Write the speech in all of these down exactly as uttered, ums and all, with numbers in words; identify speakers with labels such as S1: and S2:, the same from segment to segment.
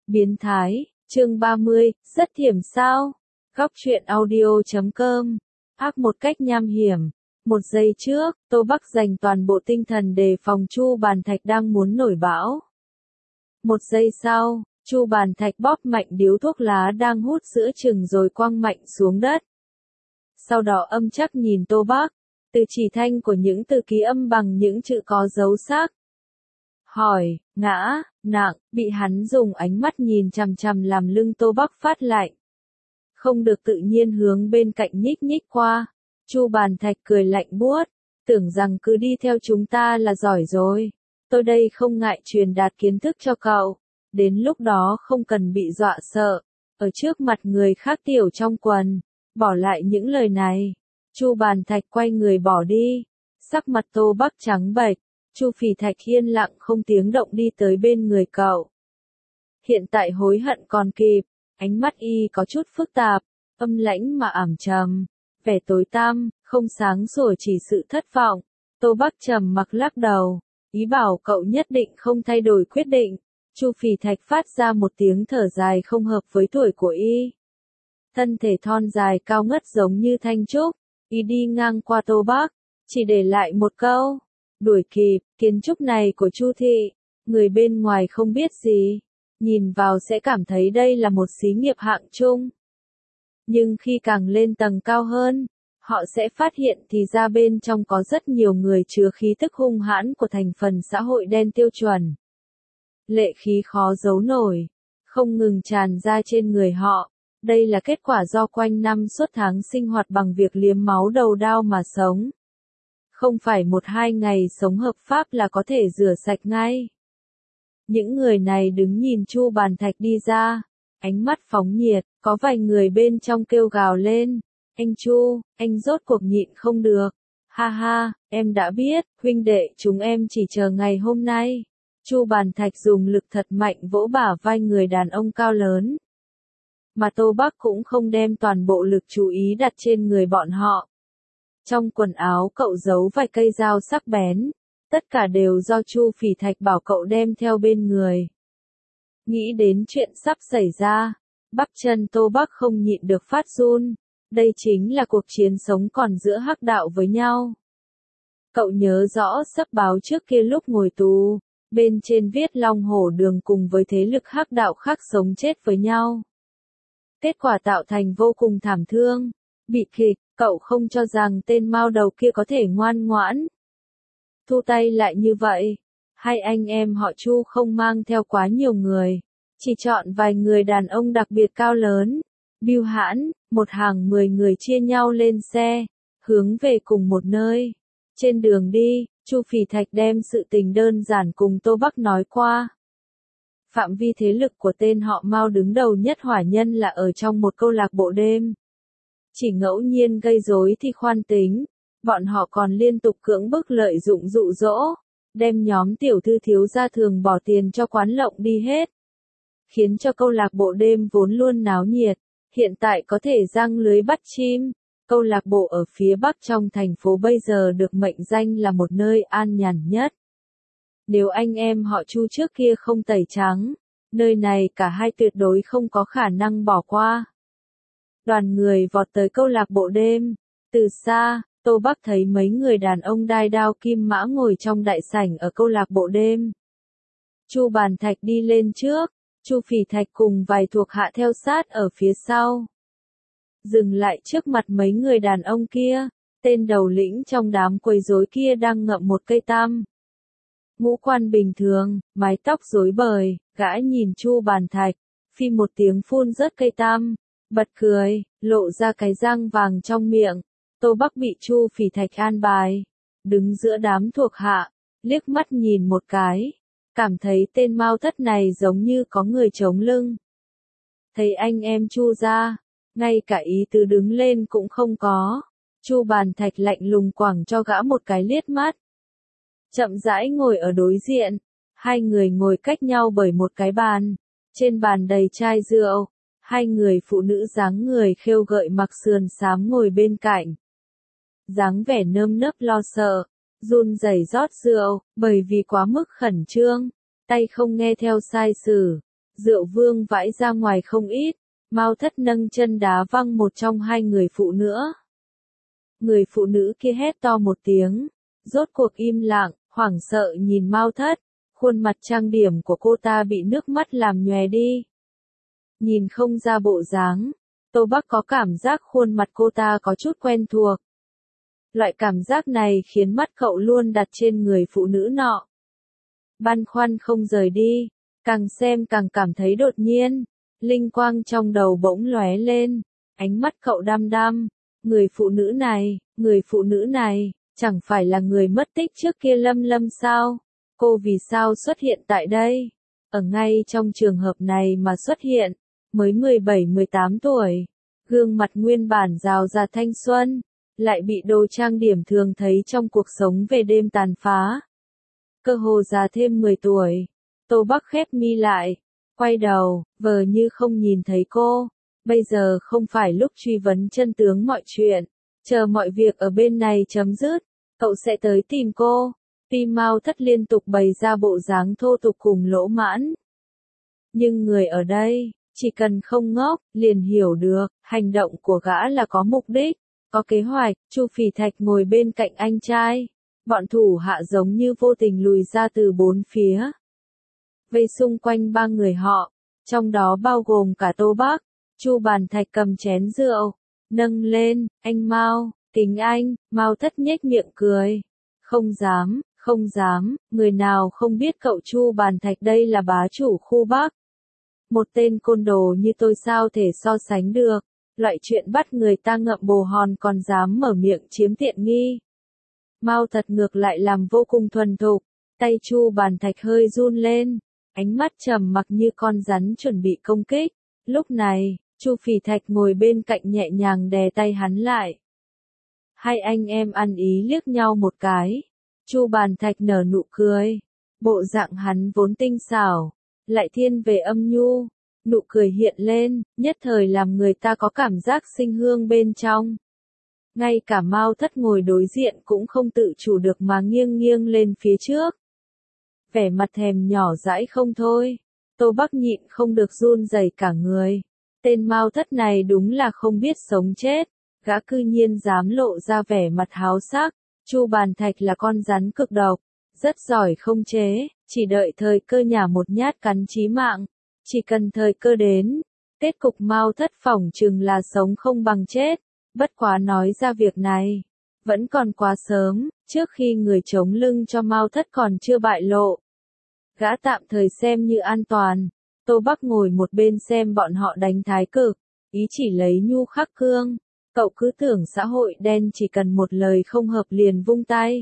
S1: Biến thái, chương ba mươi, rất thiểm sao? Góc truyện audio chấm com. Ác một cách nham hiểm. Một giây trước, Tô Bắc dành toàn bộ tinh thần đề phòng Chu Bàn Thạch đang muốn nổi bão. Một giây sau, Chu Bàn Thạch bóp mạnh điếu thuốc lá đang hút giữa chừng rồi quăng mạnh xuống đất. Sau đó âm chắc nhìn Tô Bắc, từ chỉ thanh của những từ ký âm bằng những chữ có dấu sắc. Hỏi, ngã, nặng, bị hắn dùng ánh mắt nhìn chằm chằm làm lưng Tô Bắc phát lạnh. Không được tự nhiên hướng bên cạnh nhích nhích qua. Chu Bàn Thạch cười lạnh buốt, tưởng rằng cứ đi theo chúng ta là giỏi rồi. Tôi đây không ngại truyền đạt kiến thức cho cậu. Đến lúc đó không cần bị dọa sợ. Ở trước mặt người khác tiểu trong quần. Bỏ lại những lời này. Chu Bàn Thạch quay người bỏ đi. Sắc mặt Tô Bắc trắng bệch. Chu Phỉ Thạch yên lặng không tiếng động đi tới bên người cậu. Hiện tại hối hận còn kịp. Ánh mắt y có chút phức tạp, âm lãnh mà ảm trầm, vẻ tối tăm, không sáng sủa chỉ sự thất vọng. Tô Bắc trầm mặc lắc đầu, ý bảo cậu nhất định không thay đổi quyết định. Chu Phỉ Thạch phát ra một tiếng thở dài không hợp với tuổi của y. Thân thể thon dài cao ngất giống như thanh trúc, y đi ngang qua Tô Bắc, chỉ để lại một câu, đuổi kịp. Kiến trúc này của Chu thị, người bên ngoài không biết gì. Nhìn vào sẽ cảm thấy đây là một xí nghiệp hạng trung. Nhưng khi càng lên tầng cao hơn, họ sẽ phát hiện thì ra bên trong có rất nhiều người chứa khí tức hung hãn của thành phần xã hội đen tiêu chuẩn. Lệ khí khó giấu nổi, không ngừng tràn ra trên người họ. Đây là kết quả do quanh năm suốt tháng sinh hoạt bằng việc liếm máu đầu đao mà sống. Không phải một hai ngày sống hợp pháp là có thể rửa sạch ngay. Những người này đứng nhìn Chu Bàn Thạch đi ra, ánh mắt phóng nhiệt, có vài người bên trong kêu gào lên, anh Chu, anh rốt cuộc nhịn không được, ha ha, em đã biết, huynh đệ chúng em chỉ chờ ngày hôm nay. Chu Bàn Thạch dùng lực thật mạnh vỗ bả vai người đàn ông cao lớn. Mà Tô Bắc cũng không đem toàn bộ lực chú ý đặt trên người bọn họ. Trong quần áo cậu giấu vài cây dao sắc bén. Tất cả đều do Chu Phỉ Thạch bảo cậu đem theo bên người. Nghĩ đến chuyện sắp xảy ra, bắp chân Tô Bắc không nhịn được phát run. Đây chính là cuộc chiến sống còn giữa hắc đạo với nhau. Cậu nhớ rõ sấp báo trước kia lúc ngồi tù, bên trên viết Long Hổ Đường cùng với thế lực hắc đạo khác sống chết với nhau. Kết quả tạo thành vô cùng thảm thương, bị kịch, cậu không cho rằng tên mao đầu kia có thể ngoan ngoãn. Thu tay lại như vậy, hai anh em họ Chu không mang theo quá nhiều người, chỉ chọn vài người đàn ông đặc biệt cao lớn, bưu hãn, một hàng mười người chia nhau lên xe, hướng về cùng một nơi. Trên đường đi, Chu Phỉ Thạch đem sự tình đơn giản cùng Tô Bắc nói qua. Phạm vi thế lực của tên họ Mao đứng đầu nhất hỏa nhân là ở trong một câu lạc bộ đêm. Chỉ ngẫu nhiên gây rối thì khoan tính. Bọn họ còn liên tục cưỡng bức lợi dụng dụ dỗ, đem nhóm tiểu thư thiếu gia thường bỏ tiền cho quán lộng đi hết. Khiến cho câu lạc bộ đêm vốn luôn náo nhiệt, hiện tại có thể giăng lưới bắt chim. Câu lạc bộ ở phía bắc trong thành phố bây giờ được mệnh danh là một nơi an nhàn nhất. Nếu anh em họ Chu trước kia không tẩy trắng, nơi này cả hai tuyệt đối không có khả năng bỏ qua. Đoàn người vọt tới câu lạc bộ đêm, từ xa. Tô Bắc thấy mấy người đàn ông đai đao kim mã ngồi trong đại sảnh ở câu lạc bộ đêm. Chu Bàn Thạch đi lên trước, Chu Phỉ Thạch cùng vài thuộc hạ theo sát ở phía sau. Dừng lại trước mặt mấy người đàn ông kia, tên đầu lĩnh trong đám quấy rối kia đang ngậm một cây tam. Ngũ quan bình thường, mái tóc rối bời, gã nhìn Chu Bàn Thạch, phi một tiếng phun rớt cây tam, bật cười, lộ ra cái răng vàng trong miệng. Tô Bắc bị Chu Phỉ Thạch an bài, đứng giữa đám thuộc hạ, liếc mắt nhìn một cái, cảm thấy tên Mao Thất này giống như có người chống lưng. Thấy anh em Chu ra, ngay cả ý tứ đứng lên cũng không có. Chu Bàn Thạch lạnh lùng quẳng cho gã một cái liếc mắt. Chậm rãi ngồi ở đối diện, hai người ngồi cách nhau bởi một cái bàn, trên bàn đầy chai rượu, hai người phụ nữ dáng người khêu gợi mặc sườn xám ngồi bên cạnh. Dáng vẻ nơm nớp lo sợ, run rẩy rót rượu, bởi vì quá mức khẩn trương, tay không nghe theo sai sử, Rượu vương vãi ra ngoài không ít, Mao Thất nâng chân đá văng một trong hai người phụ nữa. Người phụ nữ kia hét to một tiếng, rốt cuộc im lặng, hoảng sợ nhìn Mao Thất, khuôn mặt trang điểm của cô ta bị nước mắt làm nhòe đi. Nhìn không ra bộ dáng, Tô Bắc có cảm giác khuôn mặt cô ta có chút quen thuộc. Loại cảm giác này khiến mắt cậu luôn đặt trên người phụ nữ nọ. Băn khoăn không rời đi, càng xem càng cảm thấy đột nhiên, linh quang trong đầu bỗng lóe lên, ánh mắt cậu đăm đăm, người phụ nữ này, người phụ nữ này, chẳng phải là người mất tích trước kia Lâm Lâm sao? Cô vì sao xuất hiện tại đây? Ở ngay trong trường hợp này mà xuất hiện, mới mười bảy mười tám tuổi, gương mặt nguyên bản rào rạt thanh xuân, lại bị đồ trang điểm thường thấy trong cuộc sống về đêm tàn phá. Cơ hồ già thêm mười tuổi, Tô Bắc khép mi lại, quay đầu, vờ như không nhìn thấy cô. Bây giờ không phải lúc truy vấn chân tướng mọi chuyện, chờ mọi việc ở bên này chấm dứt, cậu sẽ tới tìm cô. Tuy Mao Thất liên tục bày ra bộ dáng thô tục cùng lỗ mãn, nhưng người ở đây, chỉ cần không ngốc, liền hiểu được, hành động của gã là có mục đích, có kế hoạch. Chu Phỉ Thạch ngồi bên cạnh anh trai, bọn thủ hạ giống như vô tình lùi ra từ bốn phía, vây xung quanh ba người họ, trong đó bao gồm cả Tô Bắc. Chu Bàn Thạch cầm chén rượu, nâng lên, anh Mao, kính anh. Mao Thất nhếch miệng cười, không dám, không dám, người nào không biết cậu Chu Bàn Thạch đây là bá chủ khu Bắc. Một tên côn đồ như tôi sao thể so sánh được, loại chuyện bắt người ta ngậm bồ hòn còn dám mở miệng chiếm tiện nghi. Mao Thật ngược lại làm vô cùng thuần thục, tay Chu Bàn Thạch hơi run lên, ánh mắt trầm mặc như con rắn chuẩn bị công kích. Lúc này, Chu Phỉ Thạch ngồi bên cạnh nhẹ nhàng đè tay hắn lại. Hai anh em ăn ý liếc nhau một cái. Chu Bàn Thạch nở nụ cười, bộ dạng hắn vốn tinh xảo, lại thiên về âm nhu, nụ cười hiện lên, nhất thời làm người ta có cảm giác sinh hương bên trong. Ngay cả Mao Thất ngồi đối diện cũng không tự chủ được mà nghiêng nghiêng lên phía trước. Vẻ mặt thèm nhỏ dãi không thôi, Tô Bắc nhịn không được run rẩy cả người. Tên Mao Thất này đúng là không biết sống chết, gã cư nhiên dám lộ ra vẻ mặt háo sắc. Chu Bàn Thạch là con rắn cực độc, rất giỏi không chế, chỉ đợi thời cơ nhả một nhát cắn chí mạng. Chỉ cần thời cơ đến, kết cục Mao Thất phỏng chừng là sống không bằng chết. Bất quá nói ra việc này, vẫn còn quá sớm, trước khi người chống lưng cho Mao Thất còn chưa bại lộ. Gã tạm thời xem như an toàn. Tô Bắc ngồi một bên xem bọn họ đánh thái cực, ý chỉ lấy nhu khắc cương. Cậu cứ tưởng xã hội đen chỉ cần một lời không hợp liền vung tay.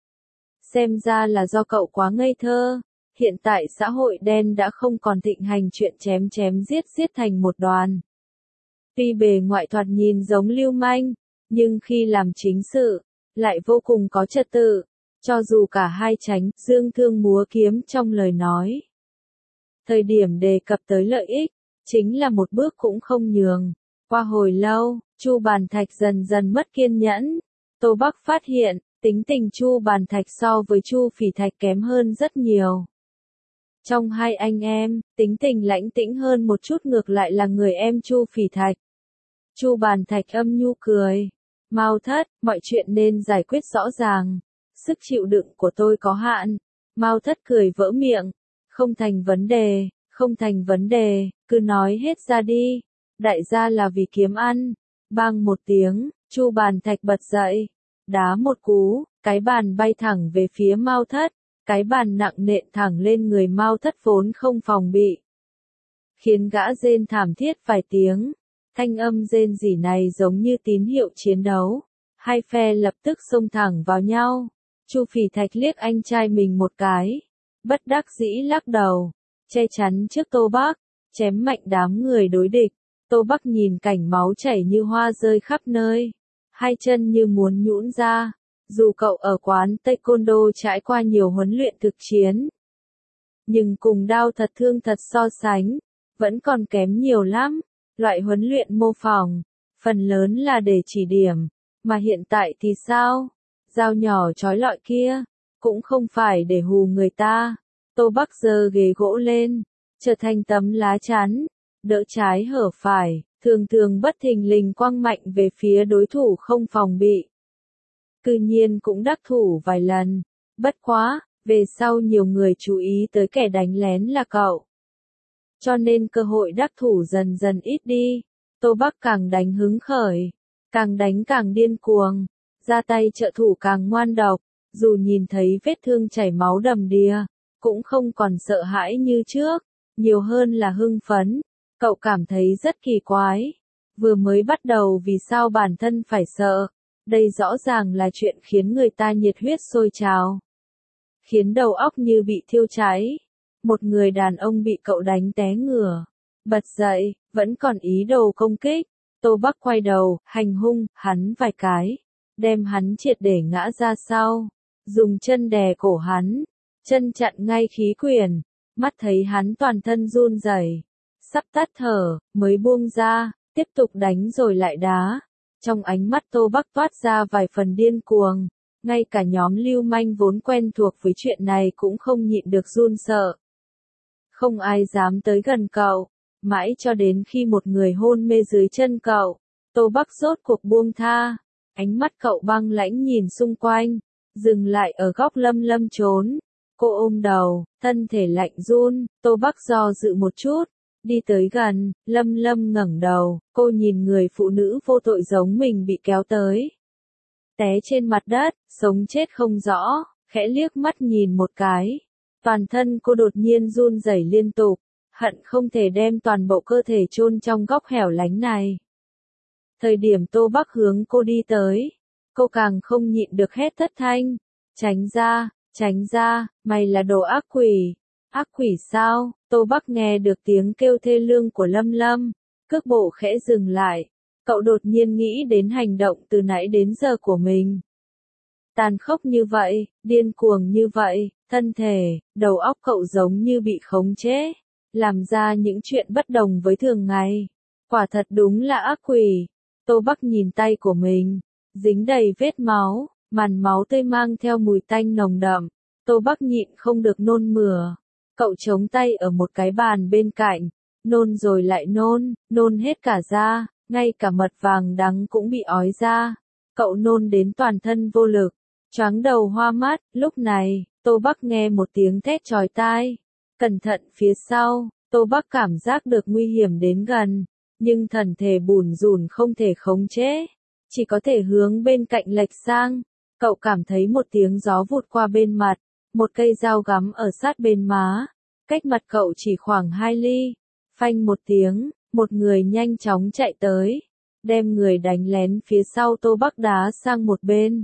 S1: Xem ra là do cậu quá ngây thơ. Hiện tại xã hội đen đã không còn thịnh hành chuyện chém chém giết giết thành một đoàn. Tuy bề ngoại thoạt nhìn giống lưu manh, nhưng khi làm chính sự, lại vô cùng có trật tự. Cho dù cả hai tránh, dương thương múa kiếm trong lời nói. Thời điểm đề cập tới lợi ích, chính là một bước cũng không nhường. Qua hồi lâu, Chu Bàn Thạch dần dần mất kiên nhẫn. Tô Bắc phát hiện, tính tình Chu Bàn Thạch so với Chu Phỉ Thạch kém hơn rất nhiều. Trong hai anh em, tính tình lãnh tĩnh hơn một chút ngược lại là người em Chu Phỉ Thạch. Chu Bàn Thạch âm nhu cười. Mao Thất, mọi chuyện nên giải quyết rõ ràng. Sức chịu đựng của tôi có hạn. Mao Thất cười vỡ miệng. Không thành vấn đề, không thành vấn đề, cứ nói hết ra đi. Đại gia là vì kiếm ăn. Bang một tiếng, Chu Bàn Thạch bật dậy, đá một cú, cái bàn bay thẳng về phía Mao Thất, cái bàn nặng nện thẳng lên người Mao Thất vốn không phòng bị, khiến gã rên thảm thiết vài tiếng. Thanh âm rên rỉ này giống như tín hiệu chiến đấu, hai phe lập tức xông thẳng vào nhau. Chu Phỉ Thạch liếc anh trai mình một cái, bất đắc dĩ lắc đầu, che chắn trước Tô Bắc, chém mạnh đám người đối địch. Tô Bắc nhìn cảnh máu chảy như hoa rơi khắp nơi, hai chân như muốn nhũn ra. Dù cậu ở quán Taekwondo trải qua nhiều huấn luyện thực chiến, nhưng cùng đao thật thương thật so sánh, vẫn còn kém nhiều lắm. Loại huấn luyện mô phỏng, phần lớn là để chỉ điểm, mà hiện tại thì sao? Dao nhỏ chói lọi kia, cũng không phải để hù người ta. Tô Bắc giơ ghế gỗ lên, trở thành tấm lá chắn, đỡ trái hở phải, thường thường bất thình lình quăng mạnh về phía đối thủ không phòng bị. Cư nhiên cũng đắc thủ vài lần, bất quá, về sau nhiều người chú ý tới kẻ đánh lén là cậu. Cho nên cơ hội đắc thủ dần dần ít đi, Tô Bắc càng đánh hứng khởi, càng đánh càng điên cuồng, ra tay trợ thủ càng ngoan độc, dù nhìn thấy vết thương chảy máu đầm đìa, cũng không còn sợ hãi như trước, nhiều hơn là hưng phấn. Cậu cảm thấy rất kỳ quái, vừa mới bắt đầu vì sao bản thân phải sợ, đây rõ ràng là chuyện khiến người ta nhiệt huyết sôi trào, khiến đầu óc như bị thiêu cháy. Một người đàn ông bị cậu đánh té ngửa, bật dậy, vẫn còn ý đồ công kích. Tô Bắc quay đầu, hành hung hắn vài cái, đem hắn triệt để ngã ra sau, dùng chân đè cổ hắn, chân chặn ngay khí quyền, mắt thấy hắn toàn thân run rẩy, sắp tắt thở, mới buông ra, tiếp tục đánh rồi lại đá. Trong ánh mắt Tô Bắc toát ra vài phần điên cuồng, ngay cả nhóm lưu manh vốn quen thuộc với chuyện này cũng không nhịn được run sợ. Không ai dám tới gần cậu, mãi cho đến khi một người hôn mê dưới chân cậu, Tô Bắc rốt cuộc buông tha, ánh mắt cậu băng lãnh nhìn xung quanh, dừng lại ở góc Lâm Lâm trốn. Cô ôm đầu, thân thể lạnh run, Tô Bắc do dự một chút, đi tới gần, Lâm Lâm ngẩng đầu, cô nhìn người phụ nữ vô tội giống mình bị kéo tới. Té trên mặt đất, sống chết không rõ, khẽ liếc mắt nhìn một cái. Toàn thân cô đột nhiên run rẩy liên tục, hận không thể đem toàn bộ cơ thể chôn trong góc hẻo lánh này. Thời điểm Tô Bắc hướng cô đi tới, cô càng không nhịn được hét thất thanh, tránh ra, tránh ra, mày là đồ ác quỷ. Ác quỷ sao? Tô Bắc nghe được tiếng kêu thê lương của Lâm Lâm, cước bộ khẽ dừng lại, cậu đột nhiên nghĩ đến hành động từ nãy đến giờ của mình. Tàn khốc như vậy, điên cuồng như vậy, thân thể, đầu óc cậu giống như bị khống chế, làm ra những chuyện bất đồng với thường ngày. Quả thật đúng là ác quỷ. Tô Bắc nhìn tay của mình, dính đầy vết máu, màn máu tươi mang theo mùi tanh nồng đậm. Tô Bắc nhịn không được nôn mửa. Cậu chống tay ở một cái bàn bên cạnh, nôn rồi lại nôn, nôn hết cả ra, ngay cả mật vàng đắng cũng bị ói ra. Cậu nôn đến toàn thân vô lực, choáng đầu hoa mắt. Lúc này, Tô Bắc nghe một tiếng thét chói tai. Cẩn thận phía sau, Tô Bắc cảm giác được nguy hiểm đến gần, nhưng thần thể bủn rủn không thể khống chế, chỉ có thể hướng bên cạnh lệch sang. Cậu cảm thấy một tiếng gió vụt qua bên mặt, một cây dao gắm ở sát bên má, cách mặt cậu chỉ khoảng hai ly. Phanh một tiếng, một người nhanh chóng chạy tới, đem người đánh lén phía sau Tô Bắc đá sang một bên.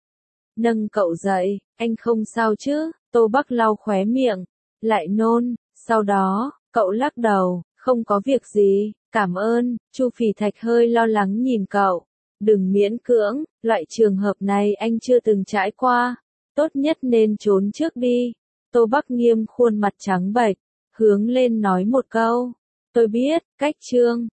S1: Nâng cậu dậy, anh không sao chứ? Tô Bắc lau khóe miệng, lại nôn, sau đó, cậu lắc đầu, không có việc gì, cảm ơn. Chu Phỉ Thạch hơi lo lắng nhìn cậu, đừng miễn cưỡng, loại trường hợp này anh chưa từng trải qua, tốt nhất nên trốn trước đi. Tô Bắc nghiêm khuôn mặt trắng bệch, hướng lên nói một câu, tôi biết, cách trương.